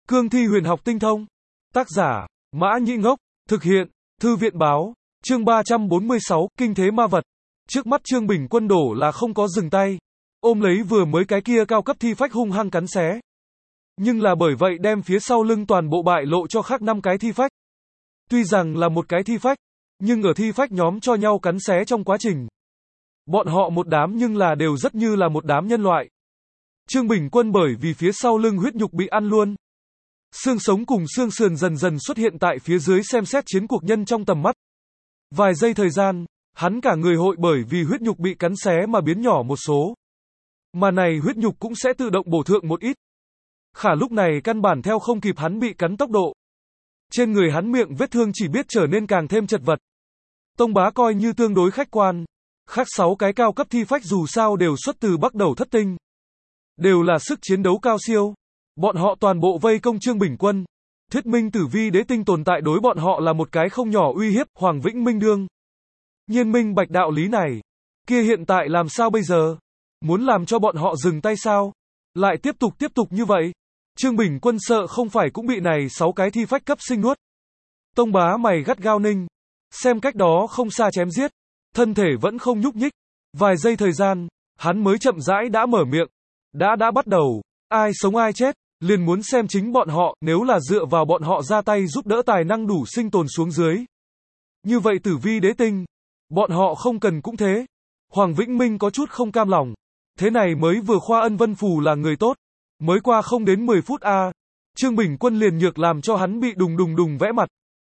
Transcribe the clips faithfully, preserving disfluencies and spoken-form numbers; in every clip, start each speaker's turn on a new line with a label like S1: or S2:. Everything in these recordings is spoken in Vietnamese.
S1: Cương thi huyền học tinh thông. Tác giả, Mã Nhĩ Ngốc. Thực hiện, Thư viện báo. Chương ba trăm bốn mươi sáu, Kinh thế ma vật. Trước mắt Trương Bình Quân đổ là không có dừng tay. Ôm lấy vừa mới cái kia cao cấp thi phách hung hăng cắn xé. Nhưng là bởi vậy đem phía sau lưng toàn bộ bại lộ cho khác năm cái thi phách. Tuy rằng là một cái thi phách, nhưng ở thi phách nhóm cho nhau cắn xé trong quá trình. Bọn họ một đám nhưng là đều rất như là một đám nhân loại. Trương Bình Quân bởi vì phía sau lưng huyết nhục bị ăn luôn. Xương sống cùng xương sườn dần dần xuất hiện tại phía dưới xem xét chiến cuộc nhân trong tầm mắt. Vài giây thời gian, hắn cả người hội bởi vì huyết nhục bị cắn xé mà biến nhỏ một số. Mà này huyết nhục cũng sẽ tự động bổ thượng một ít. Khả lúc này căn bản theo không kịp hắn bị cắn tốc độ. Trên người hắn miệng vết thương chỉ biết trở nên càng thêm chật vật. Tông Bá coi như tương đối khách quan. Khác sáu cái cao cấp thi phách dù sao đều xuất từ Bắc Đầu Thất Tinh. Đều là sức chiến đấu cao siêu. Bọn họ toàn bộ vây công Trương Bình Quân. Thuyết minh tử vi đế tinh tồn tại đối bọn họ là một cái không nhỏ uy hiếp. Hoàng Vĩnh Minh đương nhiên minh bạch đạo lý này. Kia hiện tại làm sao bây giờ? Muốn làm cho bọn họ dừng tay sao? Lại tiếp tục tiếp tục như vậy? Trương Bình Quân sợ không phải cũng bị này sáu cái thi phách cấp sinh nuốt. Tông Bá mày gắt gao ninh. Xem cách đó không xa chém giết. Thân thể vẫn không nhúc nhích. Vài giây thời gian, hắn mới chậm rãi đã mở miệng. Đã đã bắt đầu. Ai sống ai chết, liền muốn xem chính bọn họ, nếu là dựa vào bọn họ ra tay giúp đỡ tài năng đủ sinh tồn xuống dưới. Như vậy tử vi đế tinh, bọn họ không cần cũng thế. Hoàng Vĩnh Minh có chút không cam lòng. Thế này mới vừa khoa Ân Vân Phù là người tốt. Mới qua không đến mười phút a à. Trương Bình Quân liền nhược làm cho hắn bị đùng đùng đùng vẽ mặt.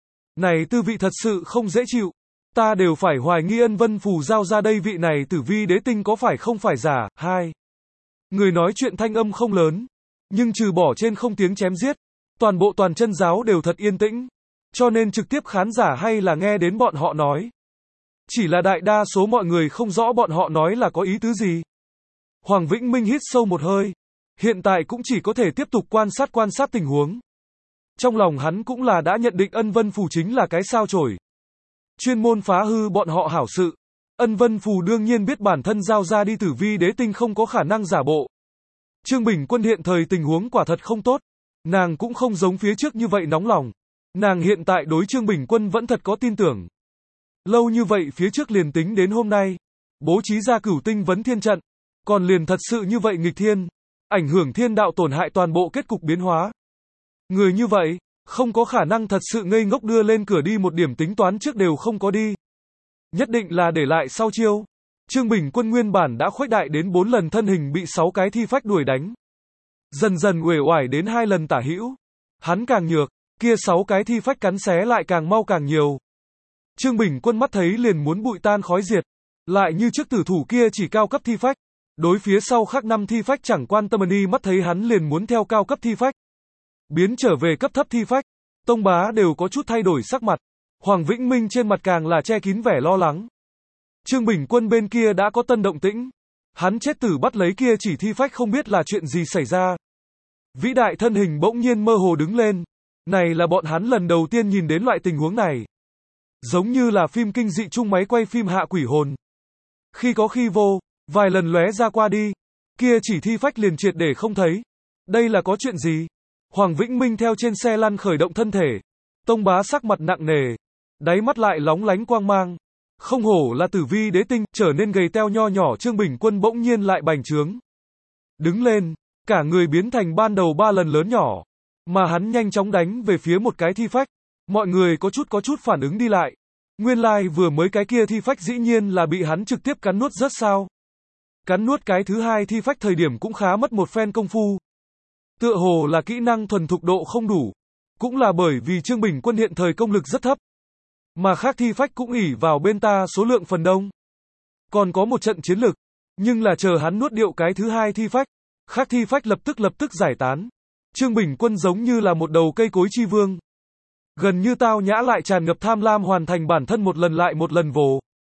S1: Này tư vị thật sự không dễ chịu. Ta đều phải hoài nghi Ân Vân Phù giao ra đây vị này tử vi đế tinh có phải không phải giả. Hai. Người nói chuyện thanh âm không lớn. Nhưng trừ bỏ trên không tiếng chém giết. Toàn bộ toàn chân giáo đều thật yên tĩnh. Cho nên trực tiếp khán giả hay là nghe đến bọn họ nói. Chỉ là đại đa số mọi người không rõ bọn họ nói là có ý tứ gì. Hoàng Vĩnh Minh hít sâu một hơi. Hiện tại cũng chỉ có thể tiếp tục quan sát quan sát tình huống. Trong lòng hắn cũng là đã nhận định Ân Vân Phù chính là cái sao chổi. Chuyên môn phá hư bọn họ hảo sự. Ân Vân Phù đương nhiên biết bản thân giao ra đi tử vi đế tinh không có khả năng giả bộ. Trương Bình Quân hiện thời tình huống quả thật không tốt. Nàng cũng không giống phía trước như vậy nóng lòng. Nàng hiện tại đối Trương Bình Quân vẫn thật có tin tưởng. Lâu như vậy phía trước liền tính đến hôm nay. Bố trí ra cửu tinh vấn thiên trận. Còn liền thật sự như vậy nghịch thiên. Ảnh hưởng thiên đạo tổn hại toàn bộ kết cục biến hóa. Người như vậy, không có khả năng thật sự ngây ngốc đưa lên cửa đi một điểm tính toán trước đều không có đi. Nhất định là để lại sau chiêu. Trương Bình Quân nguyên bản đã khuếch đại đến bốn lần thân hình bị sáu cái thi phách đuổi đánh. Dần dần uể oải đến hai lần tả hữu. Hắn càng nhược, kia sáu cái thi phách cắn xé lại càng mau càng nhiều. Trương Bình Quân mắt thấy liền muốn bụi tan khói diệt. Lại như trước tử thủ kia chỉ cao cấp thi phách. Đối phía sau khác năm thi phách chẳng quan tâm đi mắt thấy hắn liền muốn theo cao cấp thi phách. Biến trở về cấp thấp thi phách. Tông Bá đều có chút thay đổi sắc mặt. Hoàng Vĩnh Minh trên mặt càng là che kín vẻ lo lắng. Trương Bình Quân bên kia đã có tân động tĩnh. Hắn chết tử bắt lấy kia chỉ thi phách không biết là chuyện gì xảy ra. Vĩ đại thân hình bỗng nhiên mơ hồ đứng lên. Này là bọn hắn lần đầu tiên nhìn đến loại tình huống này. Giống như là phim kinh dị chung máy quay phim hạ quỷ hồn. Khi có khi vô, vài lần lóe ra qua đi. Kia chỉ thi phách liền triệt để không thấy. Đây là có chuyện gì? Hoàng Vĩnh Minh theo trên xe lăn khởi động thân thể. Tông Bá sắc mặt nặng nề. Đáy mắt lại lóng lánh quang mang. Không hổ là tử vi đế tinh, trở nên gầy teo nho nhỏ Trương Bình Quân bỗng nhiên lại bành trướng. Đứng lên, cả người biến thành ban đầu ba lần lớn nhỏ. Mà hắn nhanh chóng đánh về phía một cái thi phách. Mọi người có chút có chút phản ứng đi lại. Nguyên lai like vừa mới cái kia thi phách dĩ nhiên là bị hắn trực tiếp cắn nuốt rất sao. Cắn nuốt cái thứ hai thi phách thời điểm cũng khá mất một phen công phu. Tựa hồ là kỹ năng thuần thục độ không đủ. Cũng là bởi vì Trương Bình Quân hiện thời công lực rất thấp. Mà khác thi phách cũng ỷ vào bên ta số lượng phần đông. Còn có một trận chiến lực. Nhưng là chờ hắn nuốt điệu cái thứ hai thi phách. Khác thi phách lập tức lập tức giải tán. Trương Bình Quân giống như là một đầu cây cối chi vương. Gần như tao nhã lại tràn ngập tham lam hoàn thành bản thân một lần lại một lần vồ.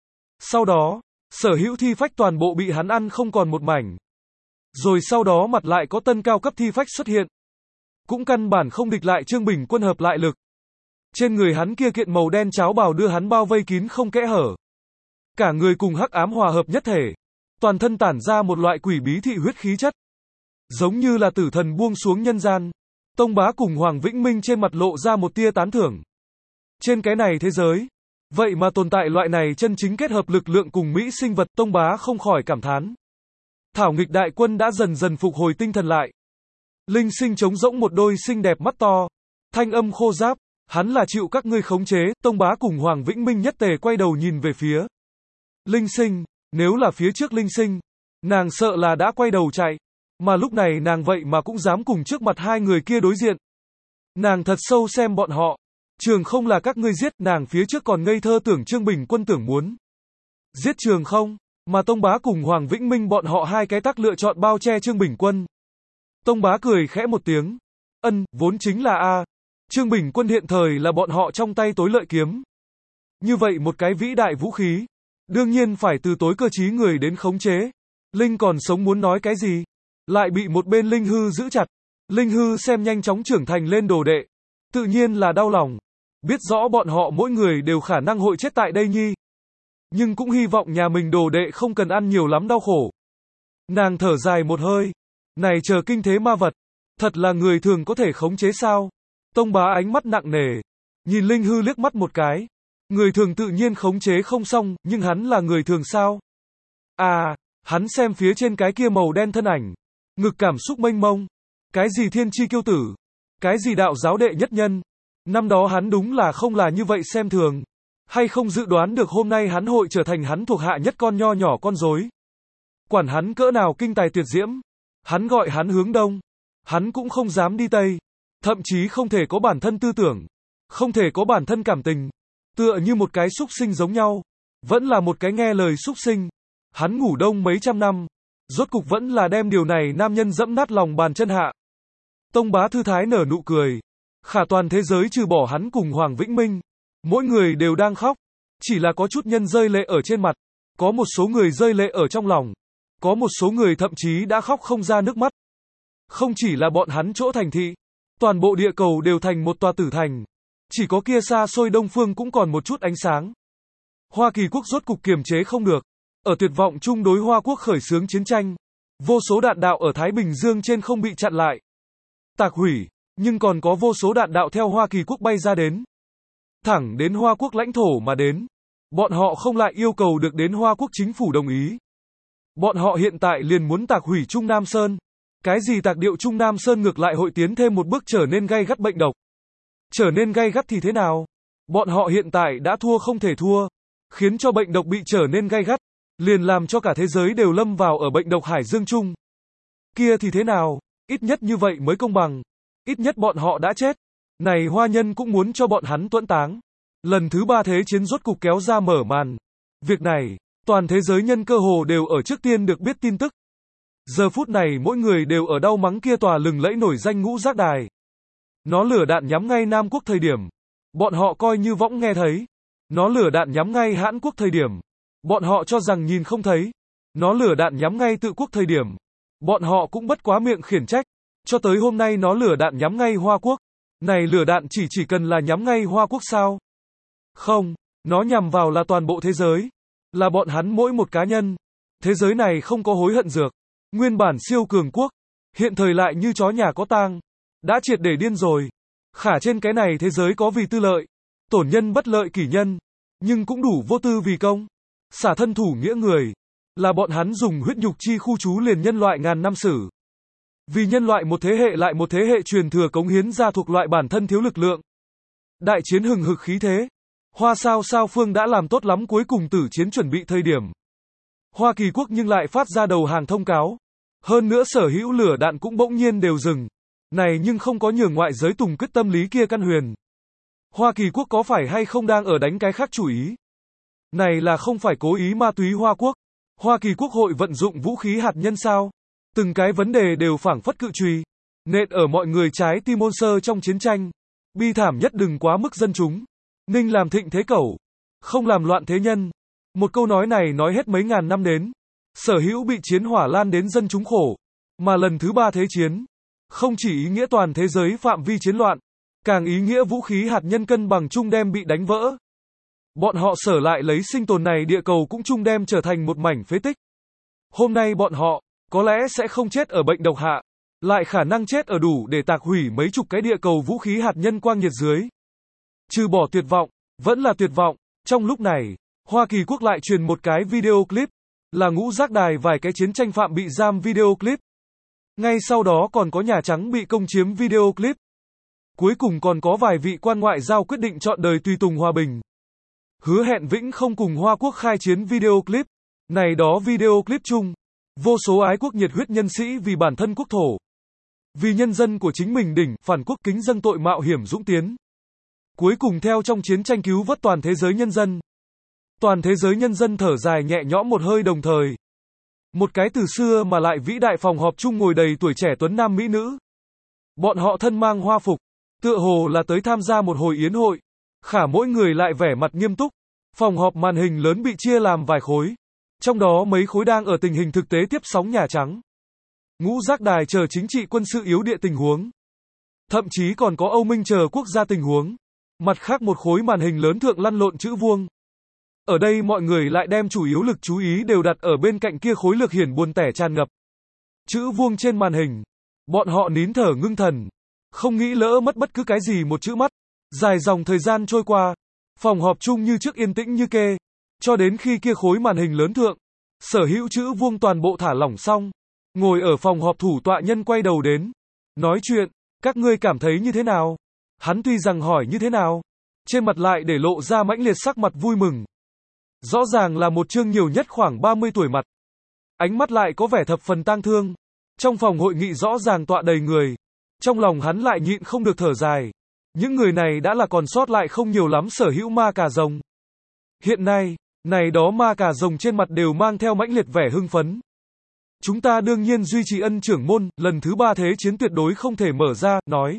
S1: Sau đó, sở hữu thi phách toàn bộ bị hắn ăn không còn một mảnh. Rồi sau đó mặt lại có tân cao cấp thi phách xuất hiện. Cũng căn bản không địch lại Trương Bình Quân hợp lại lực. Trên người hắn kia kiện màu đen cháo bào đưa hắn bao vây kín không kẽ hở. Cả người cùng hắc ám hòa hợp nhất thể. Toàn thân tản ra một loại quỷ bí thị huyết khí chất. Giống như là tử thần buông xuống nhân gian. Tông Bá cùng Hoàng Vĩnh Minh trên mặt lộ ra một tia tán thưởng. Trên cái này thế giới, vậy mà tồn tại loại này chân chính kết hợp lực lượng cùng Mỹ sinh vật, Tông Bá không khỏi cảm thán. Thảo nghịch đại quân đã dần dần phục hồi tinh thần lại. Linh Sinh trống rỗng một đôi xinh đẹp mắt to, thanh âm khô ráp, hắn là chịu các ngươi khống chế. Tông Bá cùng Hoàng Vĩnh Minh nhất tề quay đầu nhìn về phía Linh Sinh, nếu là phía trước Linh Sinh, nàng sợ là đã quay đầu chạy, mà lúc này nàng vậy mà cũng dám cùng trước mặt hai người kia đối diện. Nàng thật sâu xem bọn họ, Trường Không là các ngươi giết, nàng phía trước còn ngây thơ tưởng Trương Bình Quân tưởng muốn giết Trường Không, mà Tông Bá cùng Hoàng Vĩnh Minh bọn họ hai cái tắc lựa chọn bao che Trương Bình Quân. Tông Bá cười khẽ một tiếng, ân, vốn chính là a, Trương Bình Quân hiện thời là bọn họ trong tay tối lợi kiếm. Như vậy một cái vĩ đại vũ khí, đương nhiên phải từ tối cơ trí người đến khống chế. Linh còn sống muốn nói cái gì, lại bị một bên Linh Hư giữ chặt. Linh Hư xem nhanh chóng trưởng thành lên đồ đệ, tự nhiên là đau lòng, biết rõ bọn họ mỗi người đều khả năng hội chết tại đây nhi, nhưng cũng hy vọng nhà mình đồ đệ không cần ăn nhiều lắm đau khổ. Nàng thở dài một hơi, này chờ kinh thế ma vật, thật là người thường có thể khống chế sao? Tông Bá ánh mắt nặng nề, nhìn Linh Hư liếc mắt một cái. Người thường tự nhiên khống chế không xong, nhưng hắn là người thường sao? À, hắn xem phía trên cái kia màu đen thân ảnh, ngực cảm xúc mênh mông, cái gì thiên chi kiêu tử, cái gì đạo giáo đệ nhất nhân. Năm đó hắn đúng là không là như vậy xem thường, hay không dự đoán được hôm nay hắn hội trở thành hắn thuộc hạ nhất con nho nhỏ con rối. Quản hắn cỡ nào kinh tài tuyệt diễm, hắn gọi hắn hướng đông, hắn cũng không dám đi tây, thậm chí không thể có bản thân tư tưởng, không thể có bản thân cảm tình, tựa như một cái súc sinh giống nhau, vẫn là một cái nghe lời súc sinh. Hắn ngủ đông mấy trăm năm, rốt cục vẫn là đem điều này nam nhân dẫm nát lòng bàn chân hạ. Tông Bá thư thái nở nụ cười, khả toàn thế giới trừ bỏ hắn cùng Hoàng Vĩnh Minh, mỗi người đều đang khóc, chỉ là có chút nhân rơi lệ ở trên mặt, có một số người rơi lệ ở trong lòng, có một số người thậm chí đã khóc không ra nước mắt. Không chỉ là bọn hắn chỗ thành thị, toàn bộ địa cầu đều thành một tòa tử thành, chỉ có kia xa xôi Đông Phương cũng còn một chút ánh sáng. Hoa Kỳ quốc rốt cục kiềm chế không được, ở tuyệt vọng chung đối Hoa quốc khởi xướng chiến tranh, vô số đạn đạo ở Thái Bình Dương trên không bị chặn lại, tạc hủy, nhưng còn có vô số đạn đạo theo Hoa Kỳ quốc bay ra đến, thẳng đến Hoa quốc lãnh thổ mà đến. Bọn họ không lại yêu cầu được đến Hoa quốc chính phủ đồng ý. Bọn họ hiện tại liền muốn tạc hủy Trung Nam Sơn. Cái gì tạc điệu Trung Nam Sơn ngược lại hội tiến thêm một bước trở nên gay gắt bệnh độc. Trở nên gay gắt thì thế nào? Bọn họ hiện tại đã thua không thể thua, khiến cho bệnh độc bị trở nên gay gắt, liền làm cho cả thế giới đều lâm vào ở bệnh độc hải dương chung. Kia thì thế nào? Ít nhất như vậy mới công bằng. Ít nhất bọn họ đã chết. Này Hoa nhân cũng muốn cho bọn hắn tuẫn táng. Lần thứ ba thế chiến rốt cục kéo ra mở màn. Việc này, toàn thế giới nhân cơ hồ đều ở trước tiên được biết tin tức. Giờ phút này mỗi người đều ở đau mắng kia tòa lừng lẫy nổi danh ngũ giác đài. Nó lửa đạn nhắm ngay Nam quốc thời điểm, bọn họ coi như võng nghe thấy. Nó lửa đạn nhắm ngay Hãn quốc thời điểm, bọn họ cho rằng nhìn không thấy. Nó lửa đạn nhắm ngay Tự quốc thời điểm, bọn họ cũng bất quá miệng khiển trách. Cho tới hôm nay nó lửa đạn nhắm ngay Hoa quốc. Này lửa đạn chỉ chỉ cần là nhắm ngay Hoa quốc sao? Không, nó nhằm vào là toàn bộ thế giới, là bọn hắn mỗi một cá nhân. Thế giới này không có hối hận dược. Nguyên bản siêu cường quốc, hiện thời lại như chó nhà có tang, đã triệt để điên rồi. Khả trên cái này thế giới có vì tư lợi, tổn nhân bất lợi kỷ nhân, nhưng cũng đủ vô tư vì công, xả thân thủ nghĩa người, là bọn hắn dùng huyết nhục chi khu trú liền nhân loại ngàn năm sử. Vì nhân loại một thế hệ lại một thế hệ truyền thừa cống hiến ra thuộc loại bản thân thiếu lực lượng. Đại chiến hừng hực khí thế, Hoa sao sao phương đã làm tốt lắm cuối cùng tử chiến chuẩn bị thời điểm. Hoa Kỳ quốc nhưng lại phát ra đầu hàng thông cáo. Hơn nữa sở hữu lửa đạn cũng bỗng nhiên đều dừng. Này nhưng không có nhường ngoại giới tùng quyết tâm lý kia căn huyền. Hoa Kỳ quốc có phải hay không đang ở đánh cái khác chủ ý? Này là không phải cố ý ma túy Hoa quốc. Hoa Kỳ quốc hội vận dụng vũ khí hạt nhân sao? Từng cái vấn đề đều phảng phất cự chùy, nện ở mọi người trái tim môn sơ trong chiến tranh. Bi thảm nhất đừng quá mức dân chúng. Ninh làm thịnh thế cẩu, không làm loạn thế nhân. Một câu nói này nói hết mấy ngàn năm đến. Sở hữu bị chiến hỏa lan đến dân chúng khổ. Mà lần thứ ba thế chiến, không chỉ ý nghĩa toàn thế giới phạm vi chiến loạn, càng ý nghĩa vũ khí hạt nhân cân bằng chung đem bị đánh vỡ. Bọn họ sở lại lấy sinh tồn này địa cầu cũng chung đem trở thành một mảnh phế tích. Hôm nay bọn họ, có lẽ sẽ không chết ở bệnh độc hạ, lại khả năng chết ở đủ để tạc hủy mấy chục cái địa cầu vũ khí hạt nhân quang nhiệt dưới. Trừ bỏ tuyệt vọng, vẫn là tuyệt vọng. Trong lúc này, Hoa Kỳ quốc lại truyền một cái video clip, là ngũ giác đài vài cái chiến tranh phạm bị giam video clip. Ngay sau đó còn có Nhà Trắng bị công chiếm video clip. Cuối cùng còn có vài vị quan ngoại giao quyết định chọn đời tùy tùng hòa bình. Hứa hẹn vĩnh không cùng Hoa quốc khai chiến video clip. Này đó video clip chung. Vô số ái quốc nhiệt huyết nhân sĩ vì bản thân quốc thổ. Vì nhân dân của chính mình đỉnh, phản quốc kính dâng tội mạo hiểm dũng tiến. Cuối cùng theo trong chiến tranh cứu vớt toàn thế giới nhân dân. Toàn thế giới nhân dân thở dài nhẹ nhõm một hơi đồng thời. Một cái từ xưa mà lại vĩ đại phòng họp chung ngồi đầy tuổi trẻ tuấn nam mỹ nữ. Bọn họ thân mang hoa phục, tựa hồ là tới tham gia một hồi yến hội. Khả mỗi người lại vẻ mặt nghiêm túc. Phòng họp màn hình lớn bị chia làm vài khối. Trong đó mấy khối đang ở tình hình thực tế tiếp sóng Nhà Trắng. Ngũ giác đài chờ chính trị quân sự yếu địa tình huống. Thậm chí còn có Âu Minh chờ quốc gia tình huống. Mặt khác một khối màn hình lớn thượng lăn lộn chữ vuông. Ở đây mọi người lại đem chủ yếu lực chú ý đều đặt ở bên cạnh kia khối lực hiển buồn tẻ tràn ngập. Chữ vuông trên màn hình. Bọn họ nín thở ngưng thần. Không nghĩ lỡ mất bất cứ cái gì một chữ mắt. Dài dòng thời gian trôi qua. Phòng họp chung như trước yên tĩnh như kê. Cho đến khi kia khối màn hình lớn thượng. Sở hữu chữ vuông toàn bộ thả lỏng xong. Ngồi ở phòng họp thủ tọa nhân quay đầu đến. Nói chuyện. Các ngươi cảm thấy như thế nào? Hắn tuy rằng hỏi như thế nào. Trên mặt lại để lộ ra mãnh liệt sắc mặt vui mừng. Rõ ràng là một chương nhiều nhất khoảng ba mươi tuổi mặt. Ánh mắt lại có vẻ thập phần tang thương. Trong phòng hội nghị rõ ràng tọa đầy người. Trong lòng hắn lại nhịn không được thở dài. Những người này đã là còn sót lại không nhiều lắm sở hữu ma cà rồng. Hiện nay, này đó ma cà rồng trên mặt đều mang theo mãnh liệt vẻ hưng phấn. Chúng ta đương nhiên duy trì ân trưởng môn, lần thứ ba thế chiến tuyệt đối không thể mở ra, nói.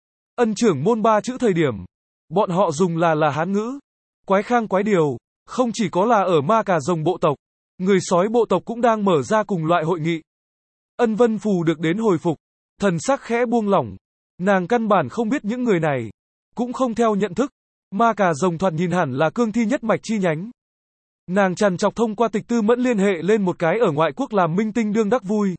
S1: Ân trưởng môn ba chữ thời điểm. Bọn họ dùng là là Hán ngữ. Quái khang quái điều. Không chỉ có là ở ma cà rồng bộ tộc. Người sói bộ tộc cũng đang mở ra cùng loại hội nghị. Ân Vân Phù được đến hồi phục. Thần sắc khẽ buông lỏng. Nàng căn bản không biết những người này. Cũng không theo nhận thức. Ma cà rồng thoạt nhìn hẳn là cương thi nhất mạch chi nhánh. Nàng trằn trọc thông qua tịch tư mẫn liên hệ lên một cái ở ngoại quốc làm minh tinh đương đắc vui.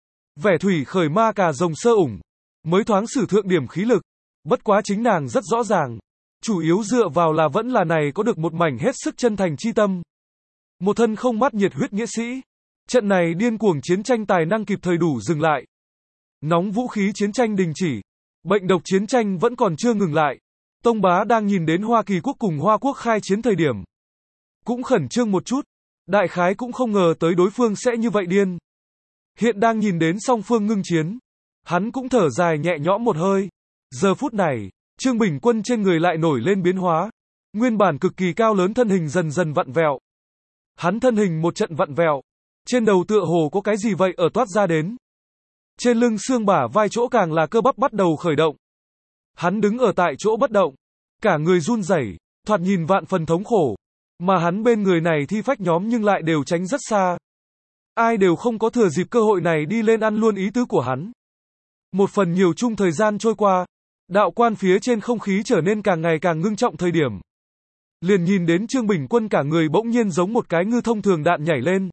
S1: Vẻ thủy khởi ma cà rồng sơ ủng. Mới thoáng sử thượng điểm khí lực. Bất quá chính nàng rất rõ ràng. Chủ yếu dựa vào là vẫn là này có được một mảnh hết sức chân thành chi tâm. Một thân không mắt nhiệt huyết nghĩa sĩ. Trận này điên cuồng chiến tranh tài năng kịp thời đủ dừng lại. Nóng vũ khí chiến tranh đình chỉ. Bệnh độc chiến tranh vẫn còn chưa ngừng lại. Tông bá đang nhìn đến Hoa Kỳ quốc cùng Hoa quốc khai chiến thời điểm. Cũng khẩn trương một chút. Đại khái cũng không ngờ tới đối phương sẽ như vậy điên. Hiện đang nhìn đến song phương ngưng chiến. Hắn cũng thở dài nhẹ nhõm một hơi. Giờ phút này, Trương Bình Quân trên người lại nổi lên biến hóa. Nguyên bản cực kỳ cao lớn thân hình dần dần vặn vẹo. Hắn thân hình một trận vặn vẹo. Trên đầu tựa hồ có cái gì vậy ở toát ra đến. Trên lưng xương bả vai chỗ càng là cơ bắp bắt đầu khởi động. Hắn đứng ở tại chỗ bất động. Cả người run rẩy, thoạt nhìn vạn phần thống khổ. Mà hắn bên người này thi phách nhóm nhưng lại đều tránh rất xa. Ai đều không có thừa dịp cơ hội này đi lên ăn luôn ý tứ của hắn. Một phần nhiều chung thời gian trôi qua. Đạo quan phía trên không khí trở nên càng ngày càng ngưng trọng thời điểm. Liền nhìn đến Trương Bình Quân cả người bỗng nhiên giống một cái ngư thông thường đạn nhảy lên.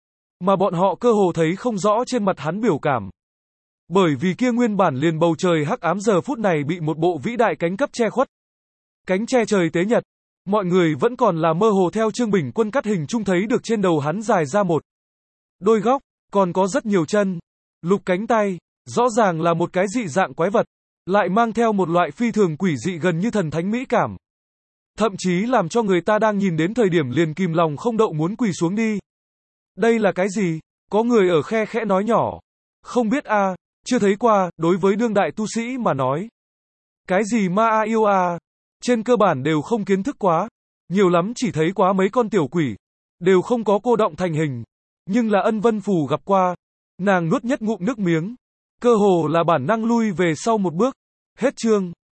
S1: Mà bọn họ cơ hồ thấy không rõ trên mặt hắn biểu cảm. Bởi vì kia nguyên bản liền bầu trời hắc ám giờ phút này bị một bộ vĩ đại cánh cấp che khuất. Cánh che trời tế nhật. Mọi người vẫn còn là mơ hồ theo Trương Bình Quân cắt hình chung thấy được trên đầu hắn dài ra một đôi góc, còn có rất nhiều chân, lục cánh tay, rõ ràng là một cái dị dạng quái vật, lại mang theo một loại phi thường quỷ dị gần như thần thánh mỹ cảm. Thậm chí làm cho người ta đang nhìn đến thời điểm liền kìm lòng không đậu muốn quỳ xuống đi. Đây là cái gì? Có người ở khe khẽ nói nhỏ. Không biết a, à, chưa thấy qua, đối với đương đại tu sĩ mà nói. Cái gì ma a yêu a, à? Trên cơ bản đều không kiến thức quá. Nhiều lắm chỉ thấy quá mấy con tiểu quỷ. Đều không có cô động thành hình. Nhưng là Ân Vân Phù gặp qua. Nàng nuốt nhất ngụm nước miếng. Cơ hồ là bản năng lui về sau một bước. Hết chương.